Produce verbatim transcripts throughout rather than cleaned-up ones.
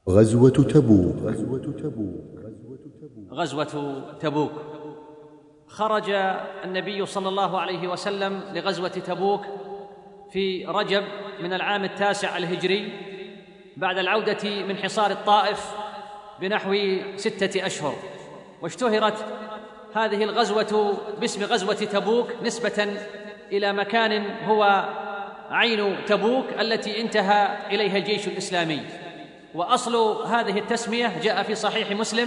غزوة تبوك. غزوة تبوك خرج النبي صلى الله عليه وسلم لغزوة تبوك في رجب من العام التاسع الهجري بعد العودة من حصار الطائف بنحو ستة أشهر، واشتهرت هذه الغزوة باسم غزوة تبوك نسبة إلى مكان هو عين تبوك التي انتهى إليها الجيش الإسلامي. وأصل هذه التسمية جاء في صحيح مسلم،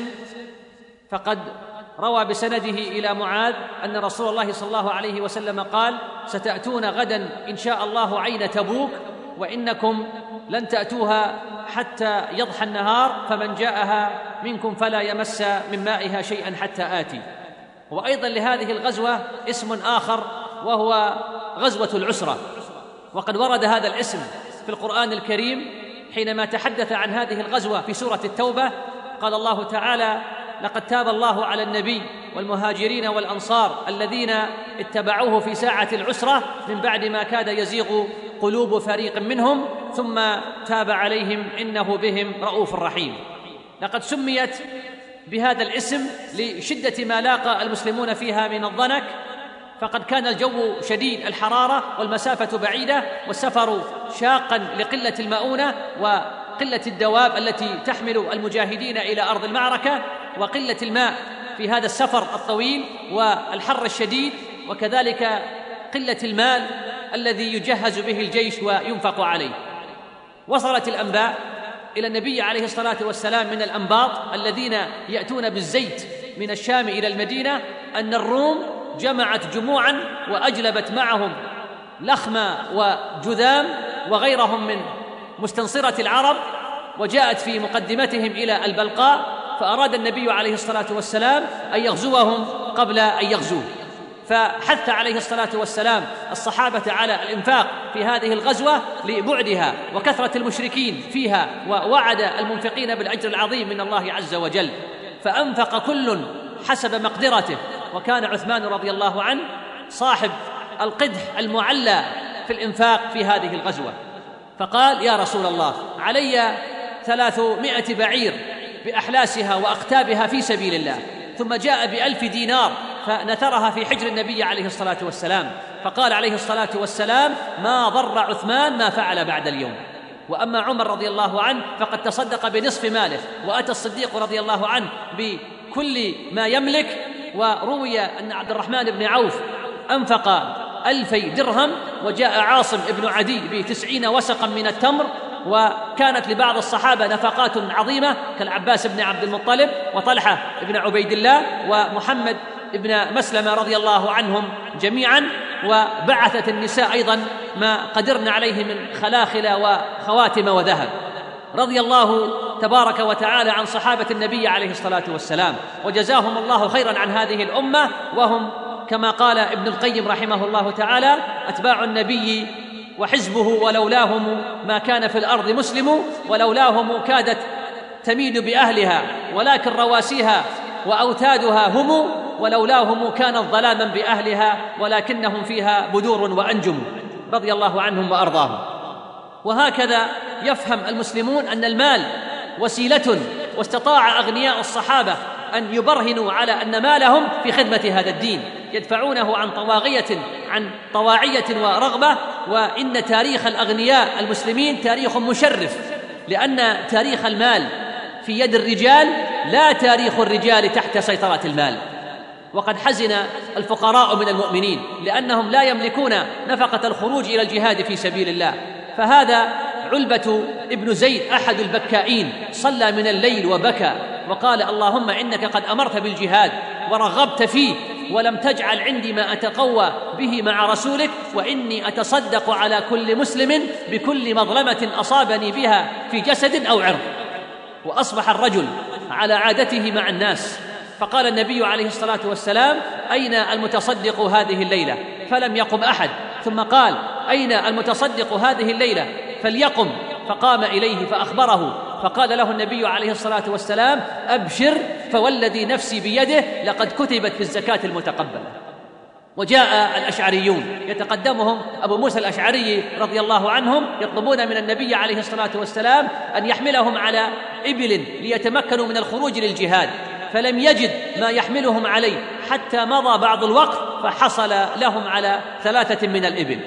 فقد روى بسنده إلى معاذ أن رسول الله صلى الله عليه وسلم قال: ستأتون غدا إن شاء الله عين تبوك، وإنكم لن تأتوها حتى يضحى النهار، فمن جاءها منكم فلا يمس من مائها شيئا حتى آتي. وأيضا لهذه الغزوة اسم آخر وهو غزوة العسرة، وقد ورد هذا الاسم في القرآن الكريم حينما تحدث عن هذه الغزوة في سورة التوبة. قال الله تعالى: لقد تاب الله على النبي والمهاجرين والأنصار الذين اتبعوه في ساعة العسرة من بعد ما كاد يزيغ قلوب فريق منهم ثم تاب عليهم إنه بهم رؤوف رحيم. لقد سميت بهذا الاسم لشدة ما لاقى المسلمون فيها من الضنك، فقد كان الجو شديد الحرارة والمسافة بعيدة والسفر شاقا لقلة المؤونة وقلة الدواب التي تحمل المجاهدين إلى أرض المعركة، وقلة الماء في هذا السفر الطويل والحر الشديد، وكذلك قلة المال الذي يجهز به الجيش وينفق عليه. وصلت الأنباء إلى النبي عليه الصلاة والسلام من الأنباط الذين يأتون بالزيت من الشام إلى المدينة أن الروم جمعت جموعا وأجلبت معهم لخم وجذام وغيرهم من مستنصرة العرب، وجاءت في مقدمتهم إلى البلقاء، فأراد النبي عليه الصلاة والسلام أن يغزوهم قبل أن يغزوه، فحث عليه الصلاة والسلام الصحابة على الإنفاق في هذه الغزوة لبعدها وكثرة المشركين فيها، ووعد المنفقين بالأجر العظيم من الله عز وجل، فأنفق كل حسب مقدرته. وكان عثمان رضي الله عنه صاحب القدح المعلى في الإنفاق في هذه الغزوة، فقال: يا رسول الله، علي ثلاثمائة بعير بأحلاسها وأقتابها في سبيل الله. ثم جاء بألف دينار فنثرها في حجر النبي عليه الصلاة والسلام، فقال عليه الصلاة والسلام: ما ضر عثمان ما فعل بعد اليوم. وأما عمر رضي الله عنه فقد تصدق بنصف ماله، وأتى الصديق رضي الله عنه بكل ما يملك. وروي أن عبد الرحمن بن عوف أنفق ألفي درهم، وجاء عاصم بن عدي بتسعين وسقا من التمر. وكانت لبعض الصحابة نفقات عظيمة كالعباس بن عبد المطلب وطلحة بن عبيد الله ومحمد بن مسلمة رضي الله عنهم جميعا. وبعثت النساء أيضا ما قدرن عليه من خلاخل وخواتم وذهب. رضي الله تبارك وتعالى عن صحابة النبي عليه الصلاة والسلام، وجزاهم الله خيرا عن هذه الأمة، وهم كما قال ابن القيم رحمه الله تعالى: أتباع النبي وحزبه ولولاهم ما كان في الأرض مسلم، ولولاهم كادت تميد بأهلها ولكن رواسيها وأوتادها هم، ولولاهم كانت ظلاما بأهلها ولكنهم فيها بدور وأنجم، رضي الله عنهم وأرضاهم. وهكذا يفهم المسلمون أن المال وسيلة، واستطاع أغنياء الصحابة أن يبرهنوا على أن مالهم في خدمة هذا الدين، يدفعونه عن طواغية عن طواعية ورغبة. وإن تاريخ الأغنياء المسلمين تاريخ مشرف، لأن تاريخ المال في يد الرجال لا تاريخ الرجال تحت سيطرة المال. وقد حزن الفقراء من المؤمنين لأنهم لا يملكون نفقة الخروج إلى الجهاد في سبيل الله. فهذا علبة ابن زيد أحد البكائين صلى من الليل وبكى وقال: اللهم إنك قد أمرت بالجهاد ورغبت فيه، ولم تجعل عندي ما أتقوى به مع رسولك، وإني أتصدق على كل مسلم بكل مظلمة أصابني بها في جسد أو عرض. وأصبح الرجل على عادته مع الناس، فقال النبي عليه الصلاة والسلام: أين المتصدق هذه الليلة؟ فلم يقم أحد. ثم قال: أين المتصدق هذه الليلة؟ فليقم. فقام إليه فأخبره، فقال له النبي عليه الصلاة والسلام: أبشر، فوالذي نفسي بيده لقد كتبت في الزكاة المتقبلة. وجاء الأشعريون يتقدمهم أبو موسى الأشعري رضي الله عنهم يطلبون من النبي عليه الصلاة والسلام أن يحملهم على إبل ليتمكنوا من الخروج للجهاد، فلم يجد ما يحملهم عليه حتى مضى بعض الوقت فحصل لهم على ثلاثة من الإبل.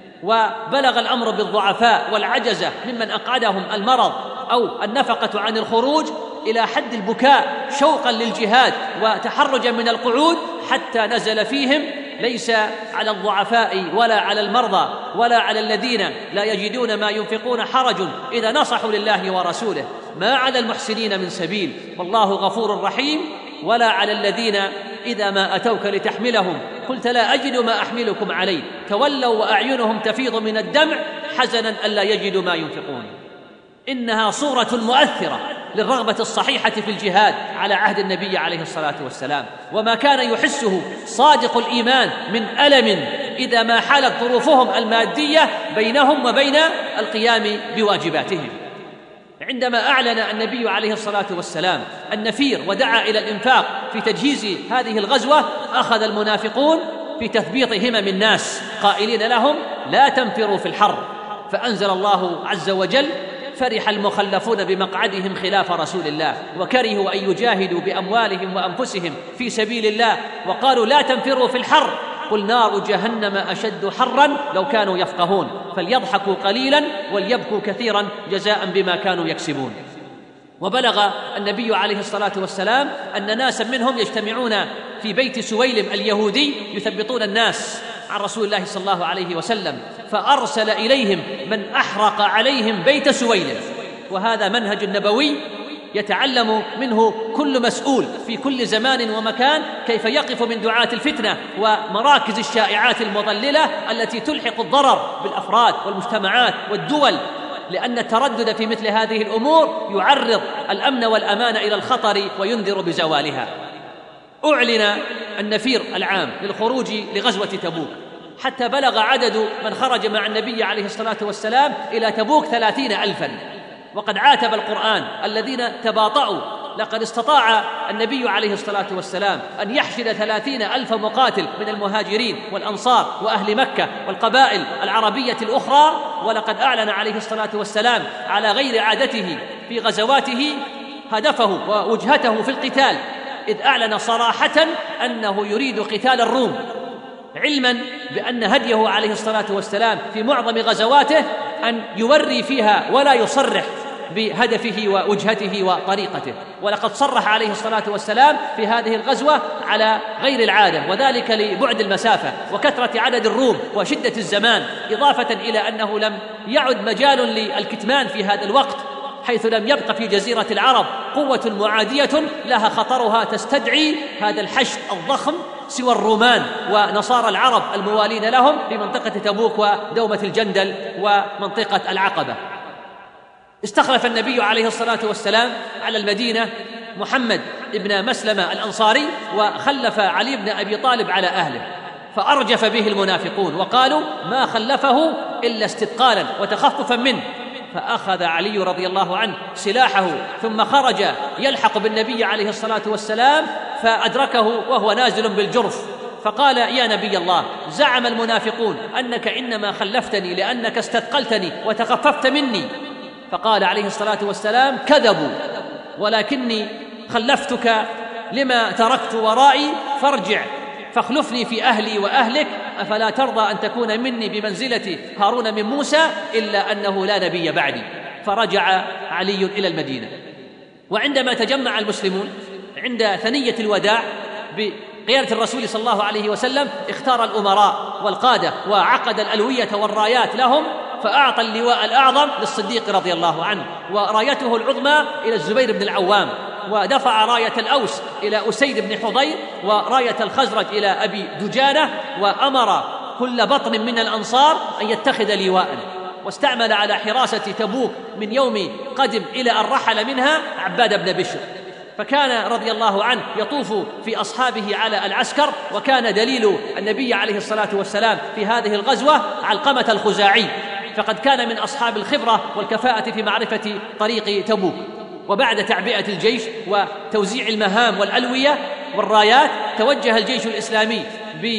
وبلغ الأمر بالضعفاء والعجزة ممن أقعدهم المرض أو النفقة عن الخروج إلى حد البكاء شوقا للجهاد وتحرجا من القعود، حتى نزل فيهم: ليس على الضعفاء ولا على المرضى ولا على الذين لا يجدون ما ينفقون حرج إذا نصحوا لله ورسوله، ما على المحسنين من سبيل والله غفور رحيم، ولا على الذين إذا ما أتوك لتحملهم قلت لا أجد ما أحملكم عليه تولوا وأعينهم تفيض من الدمع حزنا ألا يجدوا ما ينفقون. إنها صورة مؤثرة للرغبة الصحيحة في الجهاد على عهد النبي عليه الصلاة والسلام، وما كان يحسه صادق الإيمان من ألم إذا ما حالت ظروفهم المادية بينهم وبين القيام بواجباتهم. عندما أعلن النبي عليه الصلاة والسلام النفير ودعا إلى الإنفاق في تجهيز هذه الغزوة، أخذ المنافقون في تثبيط همم الناس قائلين لهم: لا تنفروا في الحر. فأنزل الله عز وجل: فرح المخلفون بمقعدهم خلاف رسول الله وكرهوا أن يجاهدوا بأموالهم وأنفسهم في سبيل الله وقالوا لا تنفروا في الحر قل نار جهنم أشد حرا لو كانوا يفقهون فليضحكوا قليلا وليبكوا كثيرا جزاء بما كانوا يكسبون. وبلغ النبي عليه الصلاة والسلام أن ناسا منهم يجتمعون في بيت سويلم اليهودي يثبطون الناس عن رسول الله صلى الله عليه وسلم، فأرسل إليهم من أحرق عليهم بيت سويلم. وهذا منهج نبوي يتعلم منه كل مسؤول في كل زمان ومكان كيف يقف من دعاة الفتنة ومراكز الشائعات المضللة التي تلحق الضرر بالأفراد والمجتمعات والدول، لأن التردد في مثل هذه الأمور يعرض الأمن والأمان إلى الخطر وينذر بزوالها. أعلن النفير العام للخروج لغزوة تبوك، حتى بلغ عدد من خرج مع النبي عليه الصلاة والسلام إلى تبوك ثلاثين ألفاً. وقد عاتب القرآن الذين تباطؤوا: لقد استطاع النبي عليه الصلاة والسلام أن يحشد ثلاثين ألف مقاتل من المهاجرين والأنصار وأهل مكة والقبائل العربية الأخرى، ولقد أعلن عليه الصلاة والسلام على غير عادته في غزواته هدفه ووجهته في القتال، إذ أعلن صراحة أنه يريد قتال الروم، علما بأن هديه عليه الصلاة والسلام في معظم غزواته أن يوري فيها ولا يصرح بهدفه ووجهته وطريقته. ولقد صرح عليه الصلاة والسلام في هذه الغزوة على غير العادة، وذلك لبعد المسافة وكثرة عدد الروم وشدة الزمان، إضافة إلى أنه لم يعد مجال للكتمان في هذا الوقت، حيث لم يبق في جزيرة العرب قوة معادية لها خطرها تستدعي هذا الحشد الضخم سوى الرومان ونصارى العرب الموالين لهم في منطقة تبوك ودومة الجندل ومنطقة العقبة. استخلف النبي عليه الصلاة والسلام على المدينة محمد بن مسلمة الأنصاري، وخلف علي بن أبي طالب على أهله، فأرجف به المنافقون وقالوا: ما خلفه إلا استثقالا وتخففا منه. فأخذ علي رضي الله عنه سلاحه ثم خرج يلحق بالنبي عليه الصلاة والسلام، فأدركه وهو نازل بالجرف، فقال: يا نبي الله، زعم المنافقون أنك إنما خلفتني لأنك استثقلتني وتخففت مني. فقال عليه الصلاة والسلام: كذبوا، ولكني خلفتك لما تركت ورائي، فارجع فاخلفني في أهلي وأهلك، أفلا ترضى أن تكون مني بمنزلة هارون من موسى، إلا أنه لا نبي بعدي. فرجع علي إلى المدينة. وعندما تجمع المسلمون عند ثنية الوداع بقيادة الرسول صلى الله عليه وسلم، اختار الأمراء والقادة وعقد الألوية والرايات لهم، فأعطى اللواء الأعظم للصديق رضي الله عنه، ورايته العظمى إلى الزبير بن العوام، ودفع راية الأوس إلى أسيد بن حضير، وراية الخزرج إلى أبي دجانة، وأمر كل بطن من الأنصار أن يتخذ لواء. واستعمل على حراسة تبوك من يوم قدم إلى أن رحل منها عباد بن بشر، فكان رضي الله عنه يطوف في أصحابه على العسكر. وكان دليل النبي عليه الصلاة والسلام في هذه الغزوة علقمة الخزاعي، فقد كان من أصحاب الخبرة والكفاءة في معرفة طريق تبوك. وبعد تعبئة الجيش وتوزيع المهام والألوية والرايات، توجه الجيش الإسلامي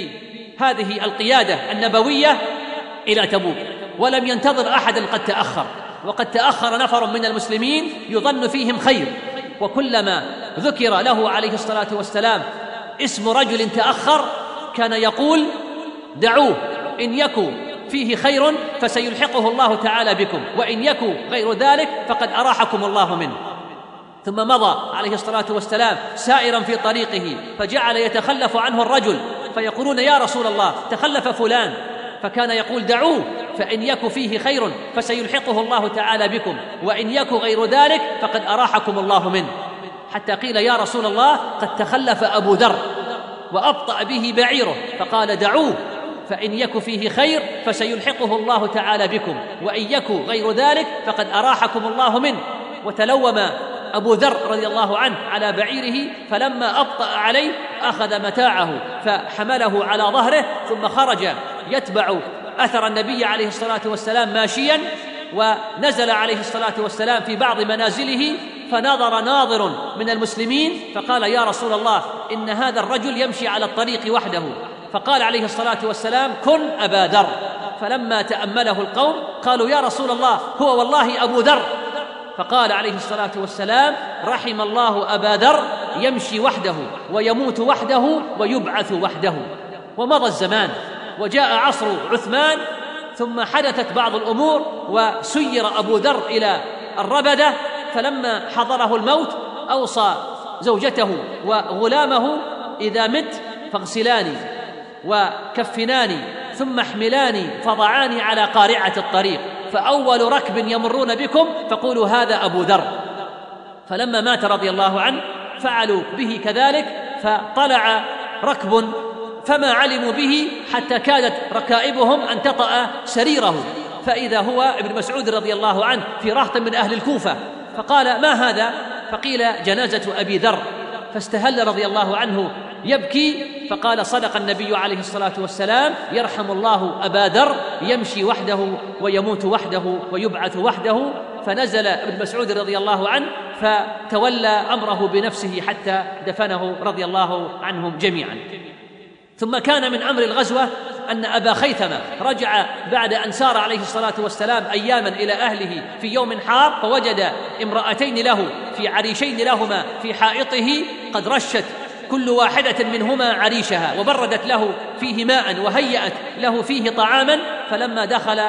هذه القيادة النبوية إلى تبوك، ولم ينتظر أحدا قد تأخر، وقد تأخر نفر من المسلمين يظن فيهم خير، وكلما ذكر له عليه الصلاة والسلام اسم رجل تأخر كان يقول دعوه، إن يكن فيه خير فسيلحقه الله تعالى بكم، وإن يكن غير ذلك فقد أراحكم الله منه. ثم مضى عليه الصلاة والسلام سائرا في طريقه، فجعل يتخلف عنه الرجل، فيقولون يا رسول الله تخلف فلان، فكان يقول دعوه، فإن يك فيه خير فسيلحقه الله تعالى بكم، وإن يك غير ذلك فقد أراحكم الله منه. حتى قيل يا رسول الله قد تخلف أبو ذر وأبطأ به بعيره، فقال دعوه، فإن يك فيه خير فسيلحقه الله تعالى بكم، وإن يك غير ذلك فقد أراحكم الله منه. وتلوم أبو ذر رضي الله عنه على بعيره، فلما أبطأ عليه أخذ متاعه فحمله على ظهره، ثم خرج يتبع أثر النبي عليه الصلاة والسلام ماشيا، ونزل عليه الصلاة والسلام في بعض منازله، فنظر ناظر من المسلمين فقال يا رسول الله إن هذا الرجل يمشي على الطريق وحده، فقال عليه الصلاة والسلام كن أبا ذر. فلما تأمله القوم قالوا يا رسول الله هو والله أبو ذر، فقال عليه الصلاة والسلام رحم الله أبا ذر يمشي وحده ويموت وحده ويبعث وحده. ومضى الزمان وجاء عصر عثمان، ثم حدثت بعض الأمور وسير أبو ذر إلى الربدة، فلما حضره الموت أوصى زوجته وغلامه إذا مت فاغسلاني وكفناني ثم احملاني فضعاني على قارعة الطريق، فأول ركب يمرون بكم فقولوا هذا أبو ذر. فلما مات رضي الله عنه فعلوا به كذلك، فطلع ركب فما علموا به حتى كادت ركائبهم أن تطأ سريره، فإذا هو ابن مسعود رضي الله عنه في رهط من أهل الكوفة، فقال ما هذا؟ فقيل جنازة أبي ذر، فاستهل رضي الله عنه يبكي، فقال صدق النبي عليه الصلاة والسلام يرحم الله أبا ذر يمشي وحده ويموت وحده ويبعث وحده. فنزل ابن مسعود رضي الله عنه فتولى أمره بنفسه حتى دفنه رضي الله عنهم جميعا. ثم كان من أمر الغزوة أن أبا خيثمة رجع بعد أن سار عليه الصلاة والسلام أياما إلى أهله في يوم حار، فوجد امرأتين له في عريشين لهما في حائطه قد رشت كل واحدة منهما عريشها، وبردت له فيه ماء وهيأت له فيه طعاما. فلما دخل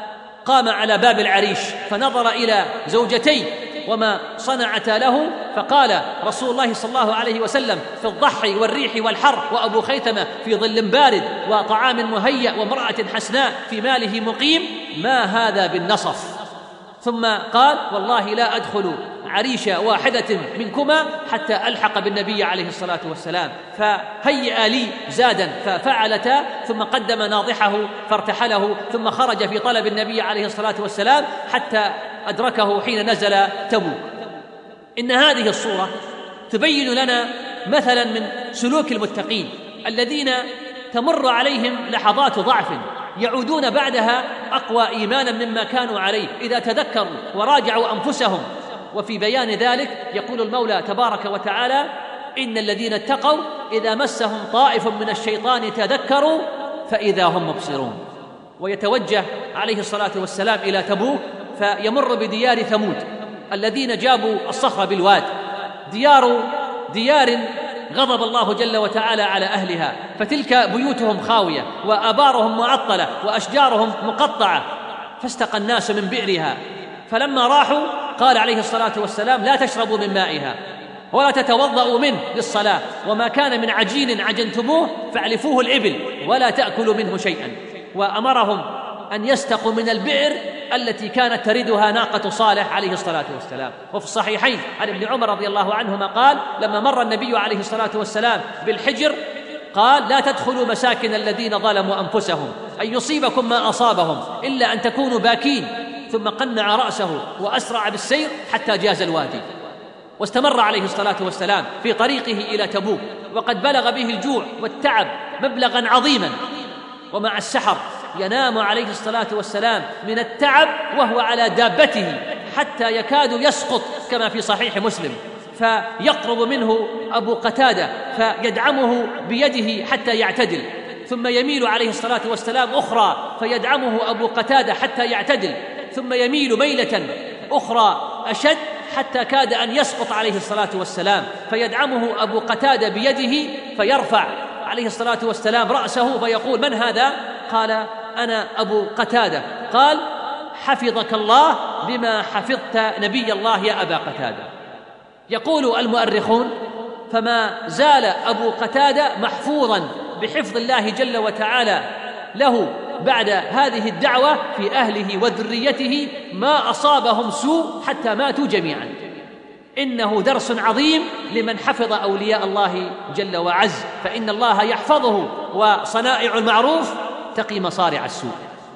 قام على باب العريش فنظر إلى زوجتيه وما صنعتا له، فقال رسول الله صلى الله عليه وسلم في الضحي والريح والحر، وأبو خيثمة في ظل بارد وطعام مهيأ وامرأة حسناء في ماله مقيم، ما هذا بالنصف؟ ثم قال والله لا أدخل عريش واحدة منكما حتى ألحق بالنبي عليه الصلاة والسلام، فهيئ لي زادا ففعلتا، ثم قدم ناضحه فارتحله، ثم خرج في طلب النبي عليه الصلاة والسلام حتى أدركه حين نزل تبوك. إن هذه الصورة تبين لنا مثلا من سلوك المتقين الذين تمر عليهم لحظات ضعف يعودون بعدها أقوى إيمانا مما كانوا عليه إذا تذكروا وراجعوا أنفسهم. وفي بيان ذلك يقول المولى تبارك وتعالى إن الذين اتقوا إذا مسهم طائف من الشيطان تذكروا فإذا هم مبصرون. ويتوجه عليه الصلاة والسلام إلى تبوك فيمر بديار ثمود الذين جابوا الصخر بالواد، ديار ديار غضب الله جل وتعالى على أهلها، فتلك بيوتهم خاوية وآبارهم معطلة وأشجارهم مقطعة، فاستقى الناس من بئرها. فلما راحوا قال عليه الصلاة والسلام لا تشربوا من مائها ولا تتوضأوا منه للصلاة، وما كان من عجين عجنتموه فاعلفوه الإبل ولا تأكلوا منه شيئا. وأمرهم أن يستقوا من البئر التي كانت تردها ناقة صالح عليه الصلاة والسلام. وفي الصحيحين عن ابن عمر رضي الله عنهما قال لما مر النبي عليه الصلاة والسلام بالحجر قال لا تدخلوا مساكن الذين ظلموا أنفسهم أن يصيبكم ما أصابهم إلا أن تكونوا باكين، ثم قنع رأسه وأسرع بالسير حتى جاز الوادي. واستمر عليه الصلاة والسلام في طريقه إلى تبوك وقد بلغ به الجوع والتعب مبلغا عظيما، ومع السحر ينام عليه الصلاة والسلام من التعب وهو على دابته حتى يكاد يسقط كما في صحيح مسلم، فيقرب منه أبو قتادة فيدعمه بيده حتى يعتدل، ثم يميل عليه الصلاة والسلام أخرى فيدعمه أبو قتادة حتى يعتدل، ثم يميل ميلة أخرى أشد حتى كاد أن يسقط عليه الصلاة والسلام، فيدعمه أبو قتادة بيده فيرفع عليه الصلاة والسلام رأسه فيقول: من هذا؟ قال: أنا أبو قتادة. قال: حفظك الله بما حفظت نبي الله يا أبا قتادة. يقول المؤرخون: فما زال أبو قتادة محفوظا بحفظ الله جل وتعالى له بعد هذه الدعوة في أهله وذريته، ما أصابهم سوء حتى ماتوا جميعا. إنه درس عظيم لمن حفظ أولياء الله جل وعز، فإن الله يحفظه وصنائع المعروف تقي مصارع السوء.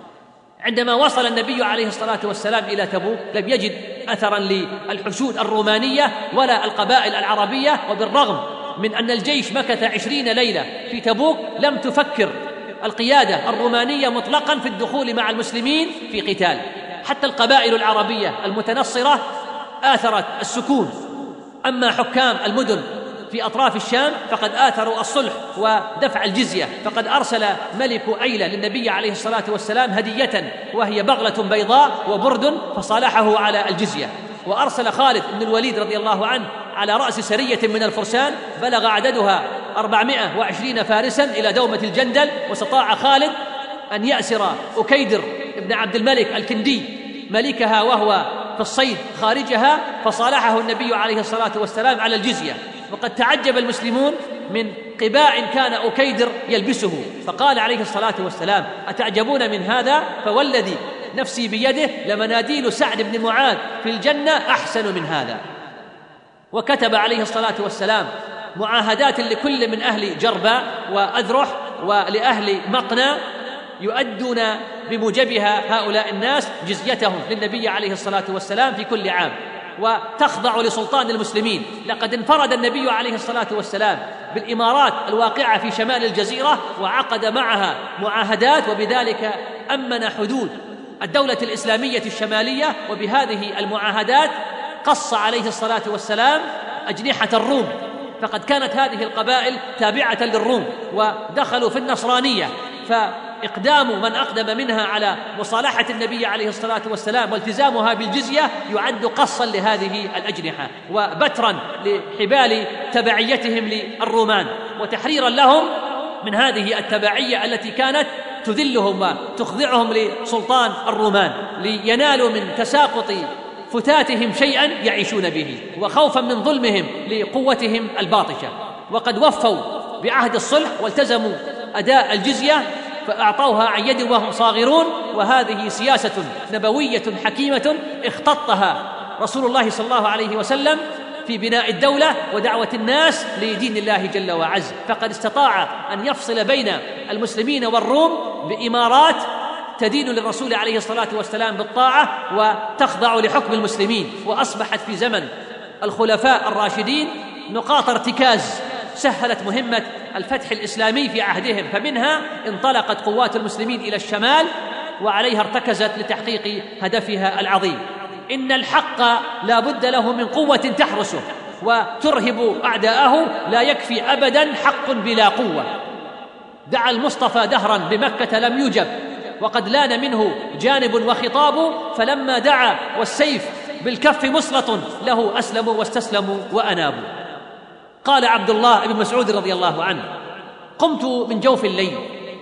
عندما وصل النبي عليه الصلاة والسلام إلى تبوك لم يجد أثرا للحشود الرومانية ولا القبائل العربية، وبالرغم من أن الجيش مكث عشرين ليلة في تبوك لم تفكر القيادة الرومانية مطلقا في الدخول مع المسلمين في قتال. حتى القبائل العربية المتنصرة آثرت السكون. أما حكام المدن في أطراف الشام فقد آثروا الصلح ودفع الجزية، فقد أرسل ملك أيلة للنبي عليه الصلاة والسلام هدية وهي بغلة بيضاء وبرد فصالحه على الجزية. وأرسل خالد بن الوليد رضي الله عنه على رأس سرية من الفرسان بلغ عددها أربعمائة وعشرين فارسا إلى دومة الجندل، واستطاع خالد أن يأسر أكيدر بن عبد الملك الكندي ملكها وهو في الصيد خارجها، فصالحه النبي عليه الصلاة والسلام على الجزية. وقد تعجب المسلمون من قباء كان أكيدر يلبسه، فقال عليه الصلاة والسلام: أتعجبون من هذا؟ فوالذي نفسي بيده لمناديل سعد بن معاذ في الجنة أحسن من هذا. وكتب عليه الصلاة والسلام معاهدات لكل من أهل جرباء وأذرح ولأهل مقنى يؤدون بموجبها هؤلاء الناس جزيتهم للنبي عليه الصلاة والسلام في كل عام، وتخضع لسلطان المسلمين. لقد انفرد النبي عليه الصلاة والسلام بالإمارات الواقعة في شمال الجزيرة وعقد معها معاهدات، وبذلك أمن حدود الدولة الإسلامية الشمالية. وبهذه المعاهدات قص عليه الصلاة والسلام أجنحة الروم، فقد كانت هذه القبائل تابعة للروم ودخلوا في النصرانية، فإقدام من أقدم منها على مصالحة النبي عليه الصلاة والسلام والتزامها بالجزية يعد قصا لهذه الأجنحة وبترا لحبال تبعيتهم للرومان، وتحريرا لهم من هذه التبعية التي كانت تذلهم وتخضعهم لسلطان الرومان، لينالوا من تساقط فتاتهم شيئا يعيشون به، وخوفا من ظلمهم لقوتهم الباطشة. وقد وفوا بعهد الصلح والتزموا أداء الجزية فأعطوها عن يد وهم صاغرون. وهذه سياسة نبوية حكيمة اختطها رسول الله صلى الله عليه وسلم في بناء الدولة ودعوة الناس لدين الله جل وعز، فقد استطاع أن يفصل بين المسلمين والروم بإمارات تدين للرسول عليه الصلاة والسلام بالطاعة وتخضع لحكم المسلمين. وأصبحت في زمن الخلفاء الراشدين نقاط ارتكاز سهلت مهمة الفتح الإسلامي في عهدهم، فمنها انطلقت قوات المسلمين إلى الشمال وعليها ارتكزت لتحقيق هدفها العظيم. إن الحق لا بد له من قوة تحرسه وترهب أعداءه، لا يكفي أبدا حق بلا قوة. دعا المصطفى دهرا بمكة لم يجب، وقد لان منه جانب وخطاب، فلما دعا والسيف بالكف مسلط له أسلموا واستسلموا وأنابوا. قال عبد الله بن مسعود رضي الله عنه: قمت من جوف الليل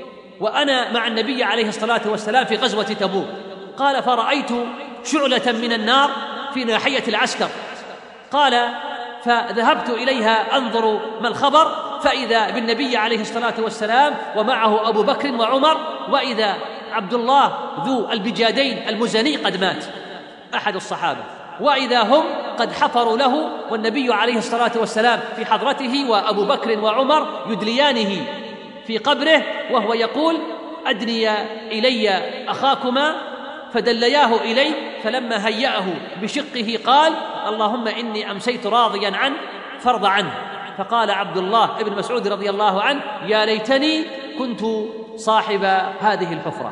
وأنا مع النبي عليه الصلاة والسلام في غزوة تبوك، قال: فرأيت شعلة من النار في ناحية العسكر، قال: فذهبت إليها أنظر ما الخبر، فإذا بالنبي عليه الصلاة والسلام ومعه أبو بكر وعمر، وإذا عبد الله ذو البجادين المزني قد مات أحد الصحابة، وإذا هم قد حفروا له والنبي عليه الصلاة والسلام في حضرته وأبو بكر وعمر يدليانه في قبره، وهو يقول: أدني إلي أخاكما، فدلياه إليه، فلما هيأه بشقه قال: اللهم إني أمسيت راضيا عنه فارض عنه. فقال عبد الله بن مسعود رضي الله عنه: يا ليتني كنت صاحب هذه الحفرة.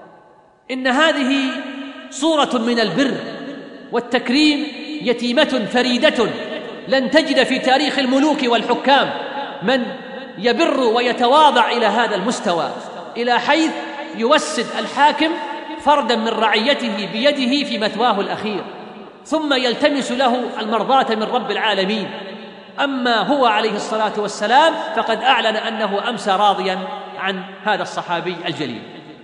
إن هذه صورة من البر والتكريم يتيمة فريدة لن تجد في تاريخ الملوك والحكام من يبر ويتواضع إلى هذا المستوى، إلى حيث يوسد الحاكم فردا من رعيته بيده في مثواه الأخير، ثم يلتمس له المرضاة من رب العالمين. أما هو عليه الصلاة والسلام فقد أعلن أنه أمسى راضيا عن هذا الصحابي الجليل.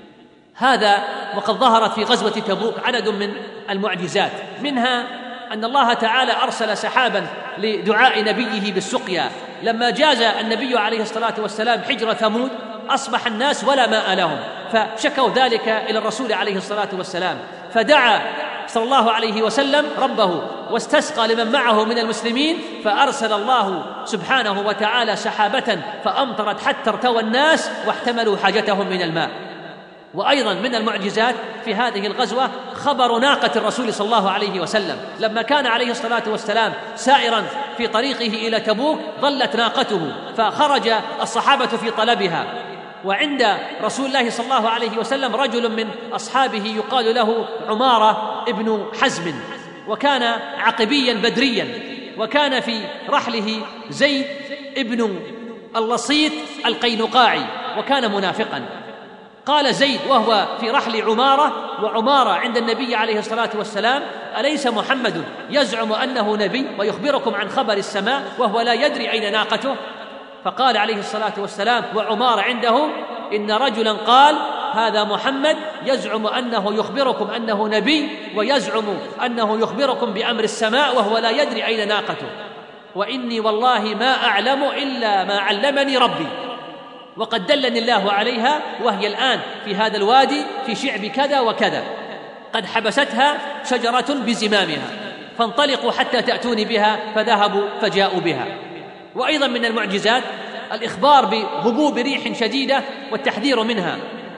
هذا وقد ظهرت في غزوة تبوك عدد من المعجزات، منها أن الله تعالى أرسل سحابا لدعاء نبيه بالسقيا. لما جاز النبي عليه الصلاة والسلام حجر ثمود أصبح الناس ولا ماء لهم، فشكوا ذلك إلى الرسول عليه الصلاة والسلام، فدعا صلى الله عليه وسلم ربه واستسقى لمن معه من المسلمين، فأرسل الله سبحانه وتعالى سحابة فأمطرت حتى ارتوى الناس واحتملوا حاجتهم من الماء. وأيضا من المعجزات في هذه الغزوة خبر ناقة الرسول صلى الله عليه وسلم. لما كان عليه الصلاة والسلام سائرا في طريقه إلى تبوك ضلت ناقته، فخرج الصحابة في طلبها، وعند رسول الله صلى الله عليه وسلم رجل من أصحابه يقال له عمارة ابن حزم، وكان عقبيا بدريا، وكان في رحله زيد ابن اللصيط القينقاعي، وكان منافقا. قال زيد وهو في رحل عمارة، وعمارة عند النبي عليه الصلاة والسلام: أليس محمد يزعم أنه نبي ويخبركم عن خبر السماء وهو لا يدري أين ناقته؟ فقال عليه الصلاة والسلام وعمارة عنده: إن رجلا قال هذا محمد يزعم أنه يخبركم أنه نبي ويزعم أنه يخبركم بأمر السماء وهو لا يدري أين ناقته، وإني والله ما أعلم إلا ما علمني ربي، وقد دلني الله عليها، وهي الآن في هذا الوادي في شعب كذا وكذا، قد حبستها شجرة بزمامها، فانطلقوا حتى تأتوني بها، فذهبوا فجاءوا بها. وأيضا من المعجزات الإخبار بهبوب ريح شديدة والتحذير منها.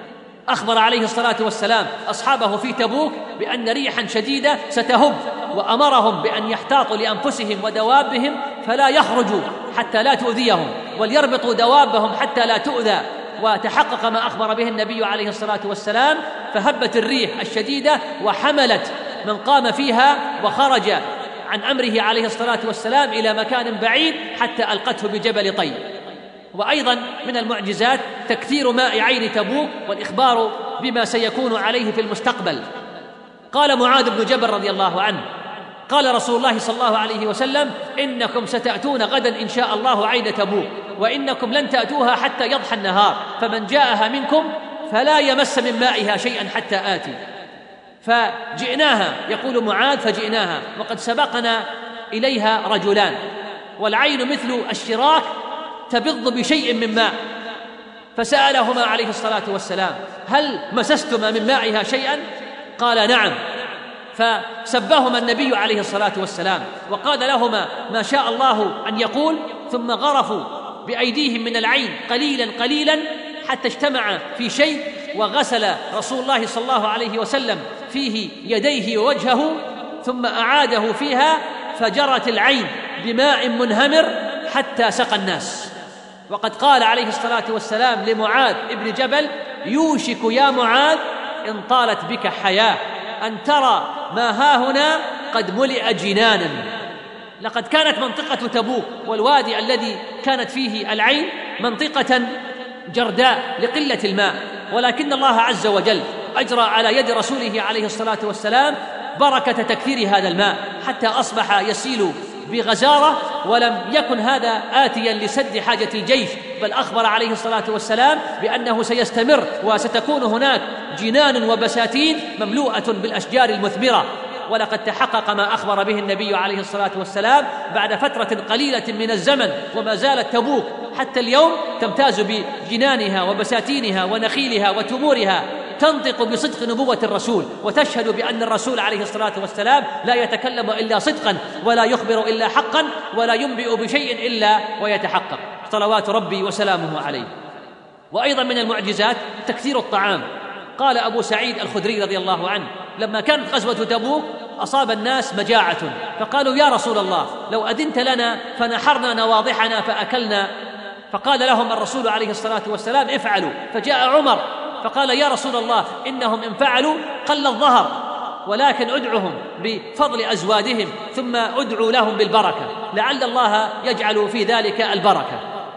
أخبر عليه الصلاة والسلام أصحابه في تبوك بأن ريحا شديدة ستهب، وأمرهم بأن يحتاطوا لأنفسهم ودوابهم فلا يخرجوا حتى لا تؤذيهم، وليربطوا دوابهم حتى لا تؤذى. وتحقق ما أخبر به النبي عليه الصلاة والسلام، فهبت الريح الشديدة وحملت من قام فيها وخرج عن أمره عليه الصلاة والسلام إلى مكان بعيد حتى ألقته بجبل طي. وأيضا من المعجزات تكثير ماء عين تبوك والإخبار بما سيكون عليه في المستقبل. قال معاذ بن جبل رضي الله عنه: قال رسول الله صلى الله عليه وسلم: إنكم ستأتون غدا إن شاء الله عين تبوك، وإنكم لن تأتوها حتى يضحى النهار، فمن جاءها منكم فلا يمس من مائها شيئا حتى آتي. فجئناها، يقول معاذ: فجئناها وقد سبقنا إليها رجلان، والعين مثل الشراك تبض بشيء من ماء، فسألهما عليه الصلاة والسلام: هل مسستما من مائها شيئا؟ قال: نعم. فسبهما النبي عليه الصلاة والسلام وقال لهما ما شاء الله أن يقول، ثم غرفوا بأيديهم من العين قليلا قليلا حتى اجتمع في شيء، وغسل رسول الله صلى الله عليه وسلم فيه يديه ووجهه، ثم أعاده فيها، فجرت العين بماء منهمر حتى سقى الناس. وقد قال عليه الصلاة والسلام لمعاذ ابن جبل: يوشك يا معاذ إن طالت بك حياة أن ترى ما هاهنا قد ملئ جنانا. لقد كانت منطقة تبوك والوادي الذي كانت فيه العين منطقة جرداء لقلة الماء، ولكن الله عز وجل أجرى على يد رسوله عليه الصلاة والسلام بركة تكثير هذا الماء حتى أصبح يسيل بغزارة، ولم يكن هذا آتيا لسد حاجة الجيش، بل أخبر عليه الصلاة والسلام بأنه سيستمر وستكون هناك جنان وبساتين مملوءة بالأشجار المثمرة. ولقد تحقق ما أخبر به النبي عليه الصلاة والسلام بعد فترة قليلة من الزمن، وما زالت تبوك حتى اليوم تمتاز بجنانها وبساتينها ونخيلها وتمورها، تنطق بصدق نبوة الرسول، وتشهد بأن الرسول عليه الصلاة والسلام لا يتكلم إلا صدقا، ولا يخبر إلا حقا، ولا ينبئ بشيء إلا ويتحقق، صلوات ربي وسلامه عليه. وأيضا من المعجزات تكثير الطعام. قال أبو سعيد الخدري رضي الله عنه: لما كانت غزوة تبوك أصاب الناس مجاعة، فقالوا: يا رسول الله لو أذنت لنا فنحرنا نواضحنا فأكلنا. فقال لهم الرسول عليه الصلاة والسلام: افعلوا. فجاء عمر فقال: يا رسول الله إنهم إن فعلوا قل الظهر، ولكن ادعهم بفضل أزوادهم ثم ادعوا لهم بالبركة، لعل الله يجعل في ذلك البركة.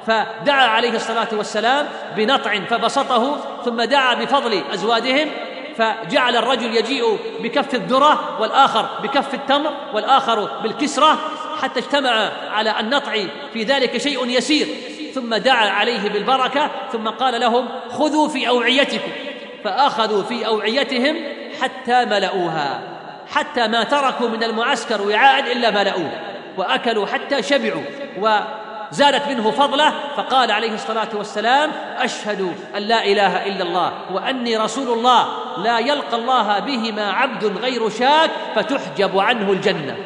فدعا عليه الصلاة والسلام بنطع فبسطه، ثم دعا بفضل أزوادهم، فجعل الرجل يجيء بكف الذرة والآخر بكف التمر والآخر بالكسرة، حتى اجتمع على النطع في ذلك شيء يسير، ثم دعا عليه بالبركة، ثم قال لهم: خذوا في أوعيتكم، فأخذوا في أوعيتهم حتى ملؤوها، حتى ما تركوا من المعسكر وعاء إلا ملؤوه، وأكلوا حتى شبعوا وزادت منه فضله. فقال عليه الصلاة والسلام: أشهد أن لا إله إلا الله وأني رسول الله، لا يلقى الله بهما عبد غير شاك فتحجب عنه الجنة.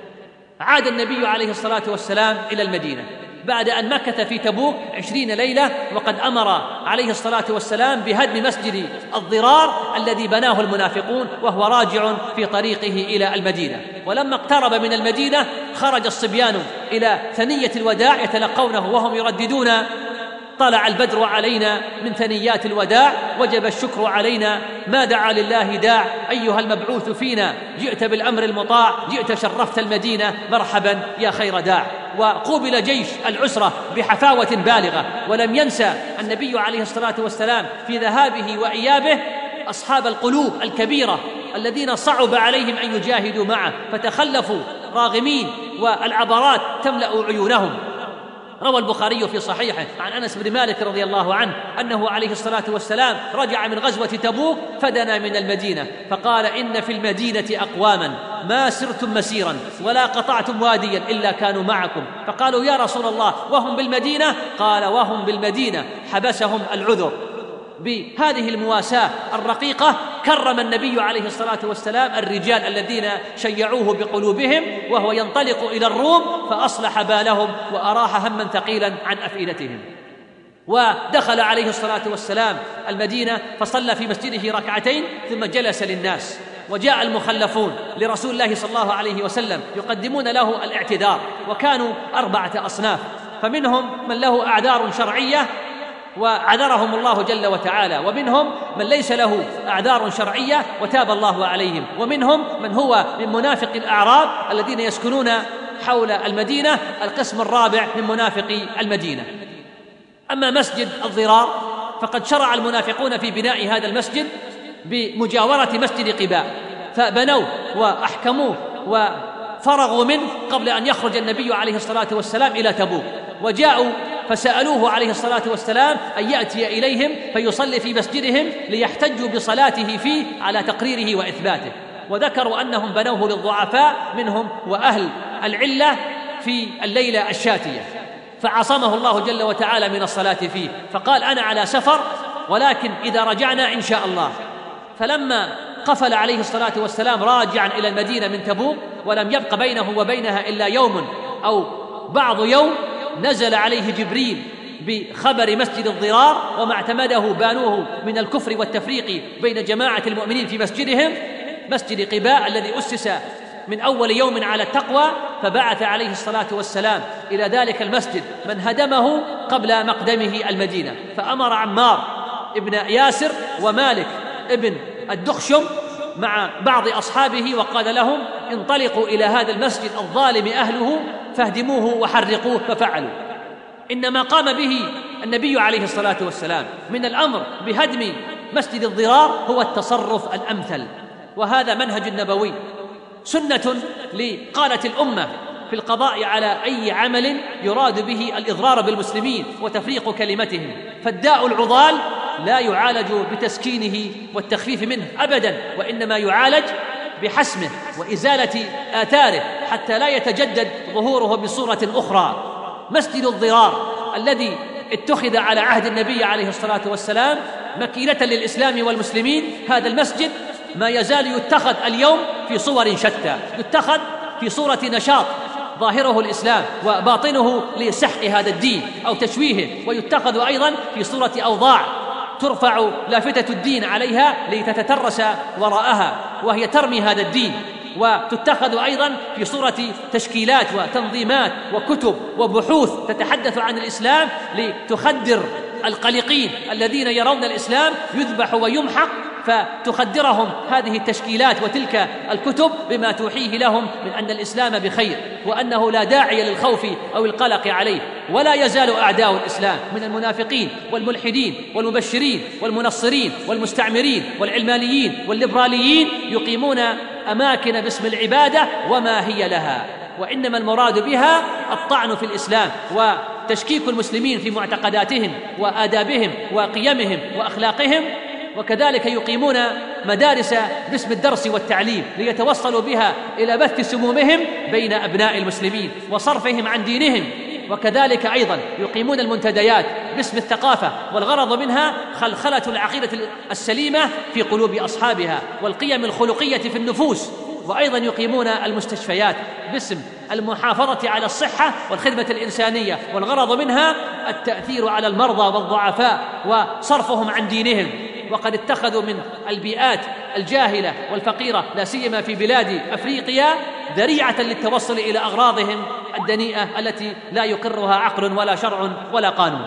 عاد النبي عليه الصلاة والسلام إلى المدينة بعد أن مكث في تبوك عشرين ليلة، وقد أمر عليه الصلاة والسلام بهدم مسجد الضرار الذي بناه المنافقون وهو راجع في طريقه إلى المدينة. ولما اقترب من المدينة خرج الصبيان إلى ثنية الوداع يتلقونه وهم يرددون: طلع البدر علينا من ثنيات الوداع، وجب الشكر علينا، ما دعا لله داع، أيها المبعوث فينا، جئت بالأمر المطاع، جئت شرفت المدينة، مرحبا يا خير داع. وقوبل جيش العسرة بحفاوة بالغة، ولم ينسى النبي عليه الصلاة والسلام في ذهابه وإيابه أصحاب القلوب الكبيرة الذين صعب عليهم أن يجاهدوا معه، فتخلفوا راغمين والعبرات تملأ عيونهم. روى البخاري في صحيحه عن أنس بن مالك رضي الله عنه أنه عليه الصلاة والسلام رجع من غزوة تبوك فدنا من المدينة، فقال: إن في المدينة أقواما ما سرتم مسيرا ولا قطعتم واديا إلا كانوا معكم. فقالوا: يا رسول الله وهم بالمدينة؟ قال: وهم بالمدينة حبسهم العذر. بهذه المواساة الرقيقة كرم النبي عليه الصلاة والسلام الرجال الذين شيعوه بقلوبهم، وهو ينطلق إلى الروم فأصلح بالهم وأراح هما ثقيلا عن أفئدتهم. ودخل عليه الصلاة والسلام المدينة فصلى في مسجده ركعتين ثم جلس للناس، وجاء المخلفون لرسول الله صلى الله عليه وسلم يقدمون له الاعتذار، وكانوا أربعة أصناف، فمنهم من له أعذار شرعية وعذرهم الله جل وتعالى، ومنهم من ليس له أعذار شرعية وتاب الله عليهم، ومنهم من هو من منافق الأعراب الذين يسكنون حول المدينة، القسم الرابع من منافقي المدينة. أما مسجد الضرار فقد شرع المنافقون في بناء هذا المسجد بمجاورة مسجد قباء، فبنوه وأحكموه وفرغوا منه قبل أن يخرج النبي عليه الصلاة والسلام إلى تبوك، وجاءوا فسألوه عليه الصلاة والسلام أن يأتي إليهم فيصلي في مسجدهم ليحتجوا بصلاته فيه على تقريره وإثباته، وذكروا أنهم بنوه للضعفاء منهم وأهل العلة في الليلة الشاتية، فعصمه الله جل وتعالى من الصلاة فيه، فقال: أنا على سفر ولكن إذا رجعنا إن شاء الله. فلما قفل عليه الصلاة والسلام راجعا إلى المدينة من تبوك ولم يبق بينه وبينها إلا يوم أو بعض يوم، نزل عليه جبريل بخبر مسجد الضرار وما اعتمده بانوه من الكفر والتفريق بين جماعة المؤمنين في مسجدهم، مسجد قباء الذي أسس من أول يوم على التقوى، فبعث عليه الصلاة والسلام إلى ذلك المسجد من هدمه قبل مقدمه المدينة، فأمر عمار ابن ياسر ومالك ابن الدخشم مع بعض أصحابه وقال لهم: انطلقوا إلى هذا المسجد الظالم أهله فاهدموه وحرقوه، ففعلوا. إنما قام به النبي عليه الصلاة والسلام من الأمر بهدم مسجد الضرار هو التصرف الأمثل، وهذا منهج نبوي، سنة لقالة الأمة في القضاء على أي عمل يراد به الإضرار بالمسلمين وتفريق كلمتهم. فالداء العضال لا يعالج بتسكينه والتخفيف منه أبدا، وإنما يعالج بحسمه وإزالة آثاره حتى لا يتجدد ظهوره بصورة أخرى. مسجد الضرار الذي اتخذ على عهد النبي عليه الصلاة والسلام مكينة للإسلام والمسلمين، هذا المسجد ما يزال يتخذ اليوم في صور شتى، يتخذ في صورة نشاط ظاهره الإسلام وباطنه لسحق هذا الدين أو تشويهه، ويتخذ أيضا في صورة أوضاع ترفع لافتة الدين عليها لتتترس وراءها وهي ترمي هذا الدين، وتتخذ أيضا في صورة تشكيلات وتنظيمات وكتب وبحوث تتحدث عن الإسلام لتخدر القلقين الذين يرون الإسلام يذبح ويمحق فتخدرهم هذه التشكيلات وتلك الكتب بما توحيه لهم من أن الإسلام بخير، وأنه لا داعي للخوف أو القلق عليه. ولا يزال أعداء الإسلام من المنافقين والملحدين والمبشرين والمنصرين والمستعمرين والعلمانيين والليبراليين يقيمون أماكن باسم العبادة وما هي لها، وإنما المراد بها الطعن في الإسلام وتشكيك المسلمين في معتقداتهم وآدابهم وقيمهم وأخلاقهم. وكذلك يقيمون مدارس باسم الدرس والتعليم ليتوصلوا بها إلى بث سمومهم بين أبناء المسلمين وصرفهم عن دينهم. وكذلك أيضا يقيمون المنتديات باسم الثقافة، والغرض منها خلخلة العقيدة السليمة في قلوب أصحابها والقيم الخلقية في النفوس. وأيضا يقيمون المستشفيات باسم المحافظة على الصحة والخدمة الإنسانية، والغرض منها التأثير على المرضى والضعفاء وصرفهم عن دينهم. وقد اتخذوا من البيئات الجاهلة والفقيرة لا سيما في بلاد أفريقيا ذريعة للتوصل إلى أغراضهم الدنيئة التي لا يقرها عقل ولا شرع ولا قانون.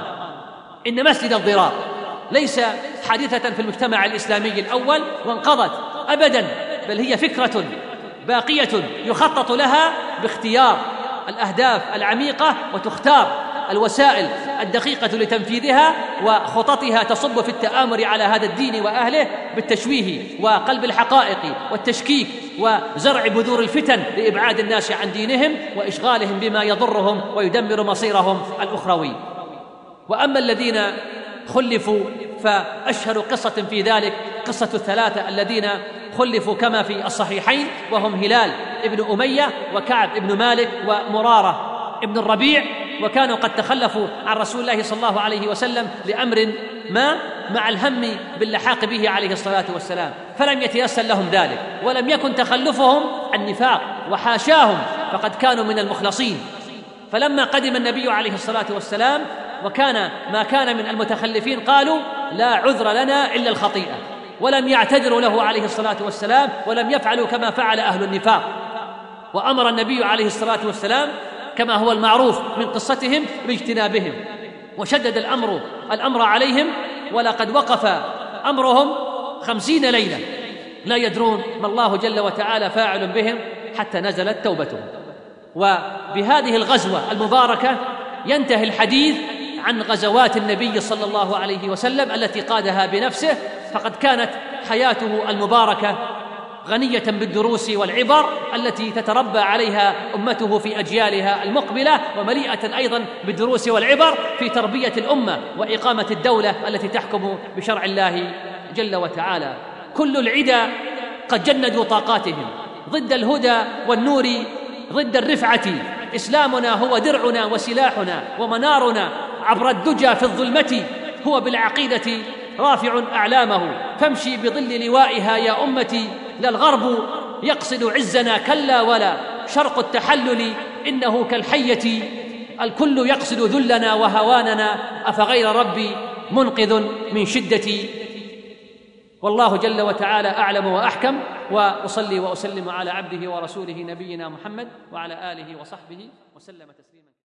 إن مسجد الضرار ليس حادثة في المجتمع الإسلامي الأول وانقضت أبداً، بل هي فكرة باقية يخطط لها باختيار الأهداف العميقة، وتختار الوسائل الدقيقة لتنفيذها، وخططها تصب في التآمر على هذا الدين وأهله بالتشويه وقلب الحقائق والتشكيك وزرع بذور الفتن لإبعاد الناس عن دينهم وإشغالهم بما يضرهم ويدمر مصيرهم الأخروي. وأما الذين خلفوا فأشهر قصة في ذلك قصة الثلاثة الذين خلفوا كما في الصحيحين، وهم هلال ابن أمية وكعب ابن مالك ومرارة ابن الربيع، وكانوا قد تخلفوا عن رسول الله صلى الله عليه وسلم لأمر ما مع الهم باللحاق به عليه الصلاة والسلام، فلم يتيسر لهم ذلك، ولم يكن تخلفهم عن نفاق وحاشاهم، فقد كانوا من المخلصين. فلما قدم النبي عليه الصلاة والسلام وكان ما كان من المتخلفين قالوا لا عذر لنا إلا الخطيئة، ولم يعتذروا له عليه الصلاة والسلام، ولم يفعلوا كما فعل أهل النفاق. وأمر النبي عليه الصلاة والسلام كما هو المعروف من قصتهم باجتنابهم، وشدد الأمر الأمر عليهم، ولقد وقف أمرهم خمسين ليلة لا يدرون ما الله جل وتعالى فاعل بهم حتى نزلت توبتهم. وبهذه الغزوة المباركة ينتهي الحديث عن غزوات النبي صلى الله عليه وسلم التي قادها بنفسه، فقد كانت حياته المباركة غنية بالدروس والعبر التي تتربى عليها أمته في أجيالها المقبلة، ومليئة أيضا بالدروس والعبر في تربية الأمة وإقامة الدولة التي تحكم بشرع الله جل وتعالى. كل العدا قد جندوا طاقاتهم ضد الهدى والنور، ضد الرفعة. إسلامنا هو درعنا وسلاحنا ومنارنا عبر الدجى في الظلمة، هو بالعقيدة رافع أعلامه، فامشي بظل لوائها يا أمتي. لا الغرب يقصد عزنا كلا، ولا شرق التحلل إنه كالحية، الكل يقصد ذلنا وهواننا، أفغير ربي منقذ من شدتي. والله جل وتعالى أعلم وأحكم، وأصلي وأسلم على عبده ورسوله نبينا محمد وعلى آله وصحبه وسلم تسليما.